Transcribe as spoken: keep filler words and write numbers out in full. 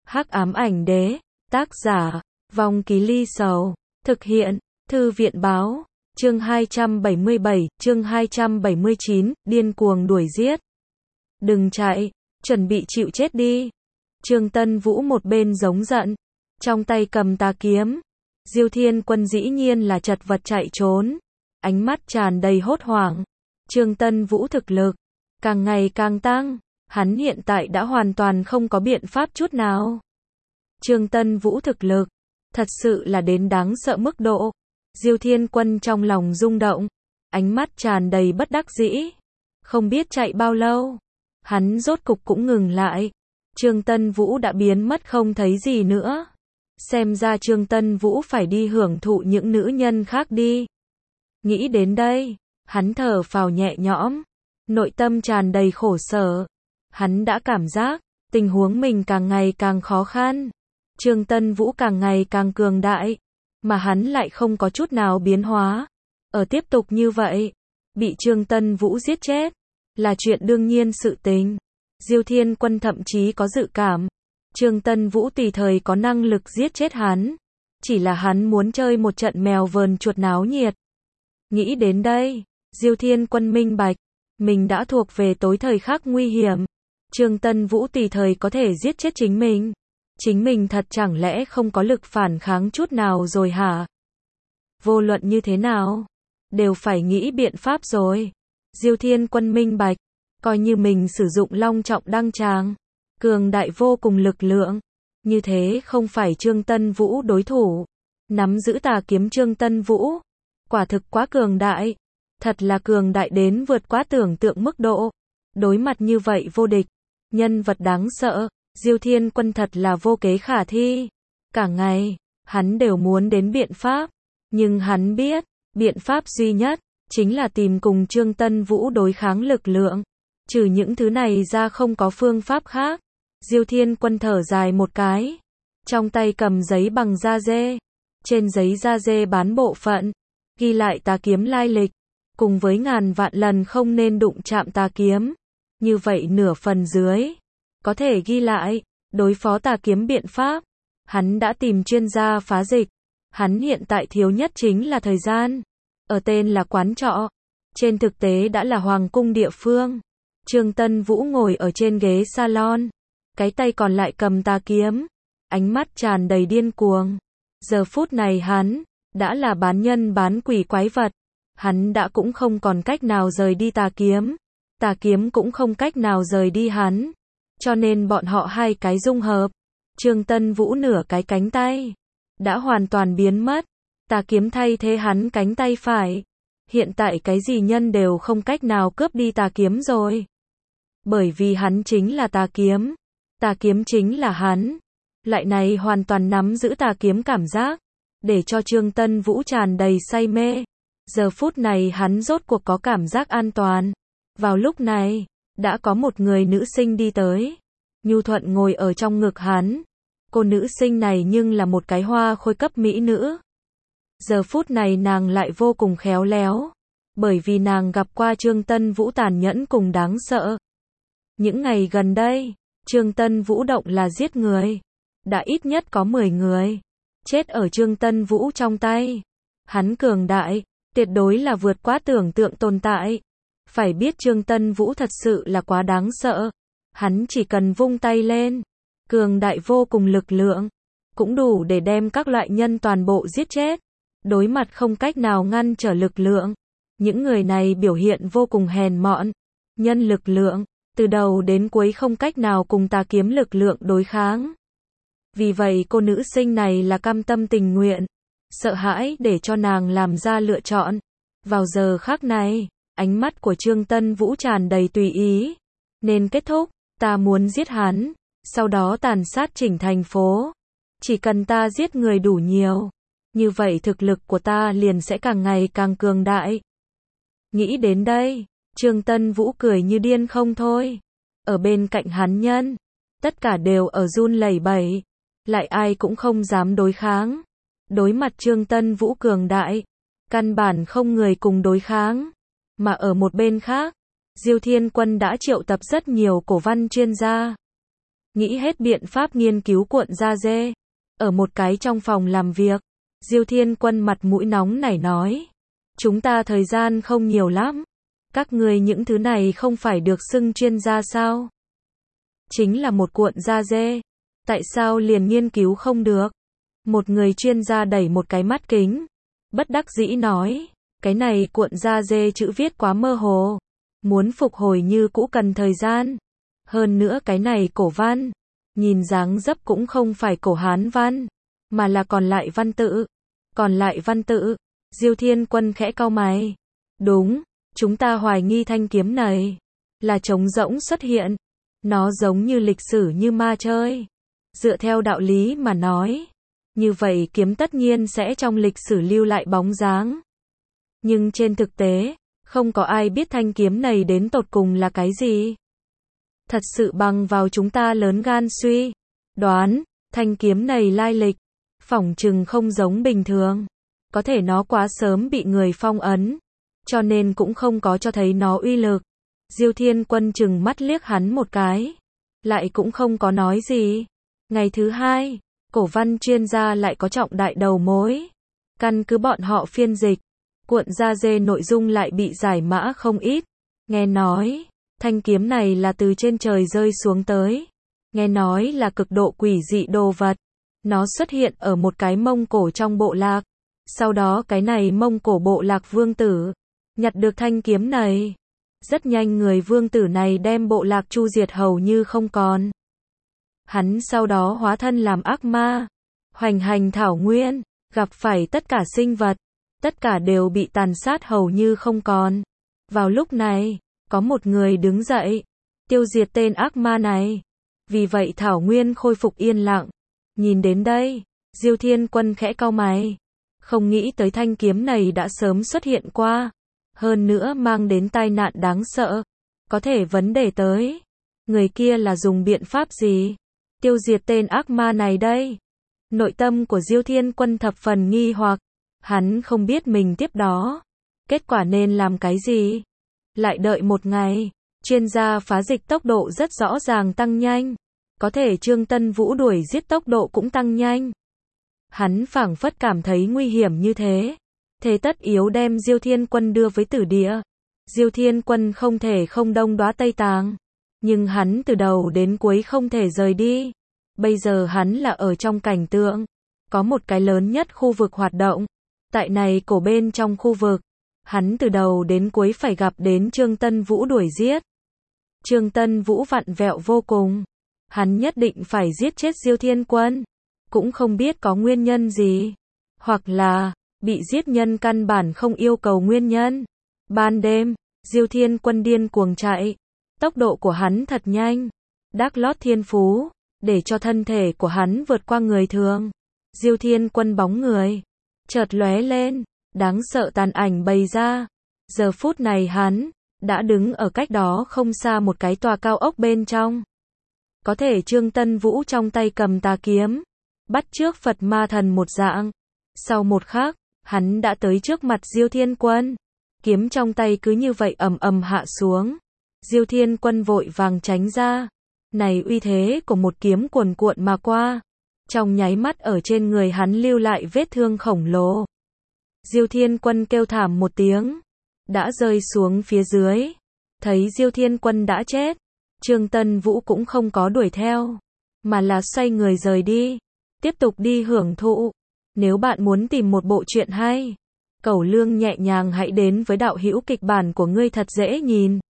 Hắc ám ảnh đế, tác giả, Vong Ký Ly Sầu, thực hiện, Thư viện báo, chương hai trăm bảy mươi bảy, chương hai trăm bảy mươi chín, điên cuồng đuổi giết. Đừng chạy, chuẩn bị chịu chết đi. Trương Tân Vũ một bên giống giận, trong tay cầm tà kiếm. Diêu Thiên Quân dĩ nhiên là chật vật chạy trốn, ánh mắt tràn đầy hốt hoảng. Trương Tân Vũ thực lực càng ngày càng tăng, hắn hiện tại đã hoàn toàn không có biện pháp chút nào. Trương Tân Vũ thực lực thật sự là đến đáng sợ mức độ. Diêu Thiên Quân trong lòng rung động, ánh mắt tràn đầy bất đắc dĩ. Không biết chạy bao lâu, hắn rốt cục cũng ngừng lại. Trương Tân Vũ đã biến mất không thấy gì nữa. Xem ra Trương Tân Vũ phải đi hưởng thụ những nữ nhân khác đi. Nghĩ đến đây, hắn thở phào nhẹ nhõm, nội tâm tràn đầy khổ sở. Hắn đã cảm giác, tình huống mình càng ngày càng khó khăn. Trương Tân Vũ càng ngày càng cường đại, mà hắn lại không có chút nào biến hóa. Ở tiếp tục như vậy, bị Trương Tân Vũ giết chết, là chuyện đương nhiên sự tình. Diêu Thiên Quân thậm chí có dự cảm, Trương Tân Vũ tùy thời có năng lực giết chết hắn. Chỉ là hắn muốn chơi một trận mèo vờn chuột náo nhiệt. Nghĩ đến đây, Diêu Thiên Quân minh bạch, mình đã thuộc về tối thời khắc nguy hiểm. Trương Tân Vũ tùy thời có thể giết chết chính mình. Chính mình thật chẳng lẽ không có lực phản kháng chút nào rồi hả? Vô luận như thế nào, đều phải nghĩ biện pháp rồi. Diêu Thiên Quân minh bạch, coi như mình sử dụng long trọng đăng tràng, cường đại vô cùng lực lượng, như thế không phải Trương Tân Vũ đối thủ. Nắm giữ tà kiếm Trương Tân Vũ, quả thực quá cường đại, thật là cường đại đến vượt quá tưởng tượng mức độ. Đối mặt như vậy vô địch, nhân vật đáng sợ, Diêu Thiên Quân thật là vô kế khả thi. Cả ngày, hắn đều muốn đến biện pháp, nhưng hắn biết, biện pháp duy nhất chính là tìm cùng Trương Tân Vũ đối kháng lực lượng. Trừ những thứ này ra không có phương pháp khác. Diêu Thiên Quân thở dài một cái, trong tay cầm giấy bằng da dê. Trên giấy da dê bán bộ phận, ghi lại tà kiếm lai lịch, cùng với ngàn vạn lần không nên đụng chạm tà kiếm. Như vậy nửa phần dưới, có thể ghi lại, đối phó tà kiếm biện pháp. Hắn đã tìm chuyên gia phá dịch. Hắn hiện tại thiếu nhất chính là thời gian. Ở tên là quán trọ, trên thực tế đã là hoàng cung địa phương. Trương Tân Vũ ngồi ở trên ghế salon, cái tay còn lại cầm tà kiếm, ánh mắt tràn đầy điên cuồng. Giờ phút này hắn đã là bán nhân bán quỷ quái vật. Hắn đã cũng không còn cách nào rời đi tà kiếm, tà kiếm cũng không cách nào rời đi hắn. Cho nên bọn họ hai cái dung hợp. Trương Tân Vũ nửa cái cánh tay đã hoàn toàn biến mất, tà kiếm thay thế hắn cánh tay phải. Hiện tại cái gì nhân đều không cách nào cướp đi tà kiếm rồi. Bởi vì hắn chính là tà kiếm, tà kiếm chính là hắn. Lại này hoàn toàn nắm giữ tà kiếm cảm giác, để cho Trương Tân Vũ tràn đầy say mê. Giờ phút này hắn rốt cuộc có cảm giác an toàn. Vào lúc này, đã có một người nữ sinh đi tới, nhu thuận ngồi ở trong ngực hắn. Cô nữ sinh này nhưng là một cái hoa khôi cấp mỹ nữ. Giờ phút này nàng lại vô cùng khéo léo, bởi vì nàng gặp qua Trương Tân Vũ tàn nhẫn cùng đáng sợ. Những ngày gần đây, Trương Tân Vũ động là giết người, đã ít nhất có mười người chết ở Trương Tân Vũ trong tay. Hắn cường đại, tuyệt đối là vượt quá tưởng tượng tồn tại. Phải biết Trương Tân Vũ thật sự là quá đáng sợ. Hắn chỉ cần vung tay lên, cường đại vô cùng lực lượng, cũng đủ để đem các loại nhân toàn bộ giết chết. Đối mặt không cách nào ngăn trở lực lượng, những người này biểu hiện vô cùng hèn mọn. Nhân lực lượng, từ đầu đến cuối không cách nào cùng tà kiếm lực lượng đối kháng. Vì vậy cô nữ sinh này là cam tâm tình nguyện, sợ hãi để cho nàng làm ra lựa chọn. Vào giờ khắc này, ánh mắt của Trương Tân Vũ tràn đầy tùy ý. Nên kết thúc, ta muốn giết hắn, sau đó tàn sát chỉnh thành phố. Chỉ cần ta giết người đủ nhiều, như vậy thực lực của ta liền sẽ càng ngày càng cường đại. Nghĩ đến đây, Trương Tân Vũ cười như điên không thôi. Ở bên cạnh hắn nhân, tất cả đều ở run lẩy bẩy, lại ai cũng không dám đối kháng. Đối mặt Trương Tân Vũ cường đại, căn bản không người cùng đối kháng. Mà ở một bên khác, Diêu Thiên Quân đã triệu tập rất nhiều cổ văn chuyên gia. nghĩ hết biện pháp nghiên cứu cuộn da dê. Ở một cái trong phòng làm việc, Diêu Thiên Quân mặt mũi nóng nảy nói. Chúng ta thời gian không nhiều lắm. Các người những thứ này không phải được xưng chuyên gia sao? Chính là một cuộn da dê. Tại sao liền nghiên cứu không được? Một người chuyên gia đẩy một cái mắt kính. Bất đắc dĩ nói. Cái này cuộn da dê chữ viết quá mơ hồ. Muốn phục hồi như cũ cần thời gian. Hơn nữa cái này cổ văn. Nhìn dáng dấp cũng không phải cổ Hán văn. Mà là còn lại văn tự. Còn lại văn tự. Diêu Thiên Quân khẽ cau mày. Đúng, chúng ta hoài nghi thanh kiếm này là trống rỗng xuất hiện. Nó giống như lịch sử như ma chơi. Dựa theo đạo lý mà nói, như vậy kiếm tất nhiên sẽ trong lịch sử lưu lại bóng dáng. Nhưng trên thực tế, không có ai biết thanh kiếm này đến tột cùng là cái gì. Thật sự bằng vào chúng ta lớn gan suy đoán, thanh kiếm này lai lịch, phỏng chừng không giống bình thường. Có thể nó quá sớm bị người phong ấn, cho nên cũng không có cho thấy nó uy lực. Diêu Thiên Quân chừng mắt liếc hắn một cái, lại cũng không có nói gì. Ngày thứ hai, cổ văn chuyên gia lại có trọng đại đầu mối. Căn cứ bọn họ phiên dịch, cuộn da dê nội dung lại bị giải mã không ít. Nghe nói, thanh kiếm này là từ trên trời rơi xuống tới. Nghe nói là cực độ quỷ dị đồ vật. Nó xuất hiện ở một cái Mông Cổ trong bộ lạc. Sau đó cái này Mông Cổ bộ lạc vương tử nhặt được thanh kiếm này. Rất nhanh người vương tử này đem bộ lạc chu diệt hầu như không còn. Hắn sau đó hóa thân làm ác ma, hoành hành thảo nguyên, gặp phải tất cả sinh vật, tất cả đều bị tàn sát hầu như không còn. Vào lúc này, có một người đứng dậy, tiêu diệt tên ác ma này. Vì vậy thảo nguyên khôi phục yên lặng. Nhìn đến đây, Diêu Thiên Quân khẽ cau mày. Không nghĩ tới thanh kiếm này đã sớm xuất hiện qua. Hơn nữa mang đến tai nạn đáng sợ. Có thể vấn đề tới. Người kia là dùng biện pháp gì? Tiêu diệt tên ác ma này đây. Nội tâm của Diêu Thiên Quân thập phần nghi hoặc. Hắn không biết mình tiếp đó. Kết quả nên làm cái gì? Lại đợi một ngày. Chuyên gia phá dịch tốc độ rất rõ ràng tăng nhanh. Có thể Trương Tân Vũ đuổi giết tốc độ cũng tăng nhanh. Hắn phảng phất cảm thấy nguy hiểm như thế. Thế tất yếu đem Diêu Thiên Quân đưa với tử địa. Diêu Thiên Quân không thể không đông đoá Tây Tàng. Nhưng hắn từ đầu đến cuối không thể rời đi. Bây giờ hắn là ở trong cảnh tượng. Có một cái lớn nhất khu vực hoạt động. Tại này cổ bên trong khu vực. Hắn từ đầu đến cuối phải gặp đến Trương Tân Vũ đuổi giết. Trương Tân Vũ vặn vẹo vô cùng. Hắn nhất định phải giết chết Diêu Thiên Quân. Cũng không biết có nguyên nhân gì. Hoặc là, bị giết nhân căn bản không yêu cầu nguyên nhân. Ban đêm, Diêu Thiên Quân điên cuồng chạy. Tốc độ của hắn thật nhanh. Đác lót thiên phú, để cho thân thể của hắn vượt qua người thường. Diêu Thiên Quân bóng người chợt lóe lên, đáng sợ tàn ảnh bày ra. Giờ phút này hắn đã đứng ở cách đó không xa một cái tòa cao ốc bên trong. Có thể Trương Tân Vũ trong tay cầm tà kiếm, bắt chước Phật ma thần một dạng. Sau một khắc, hắn đã tới trước mặt Diêu Thiên Quân. Kiếm trong tay cứ như vậy ầm ầm hạ xuống. Diêu Thiên Quân vội vàng tránh ra. Này uy thế của một kiếm cuồn cuộn mà qua. Trong nháy mắt ở trên người hắn lưu lại vết thương khổng lồ. Diêu Thiên Quân kêu thảm một tiếng. Đã rơi xuống phía dưới. Thấy Diêu Thiên Quân đã chết. Trương Tân Vũ cũng không có đuổi theo. Mà là xoay người rời đi. Tiếp tục đi hưởng thụ. Nếu bạn muốn tìm một bộ truyện hay, Cẩu Lương nhẹ nhàng hãy đến với đạo hữu kịch bản của ngươi thật dễ nhìn.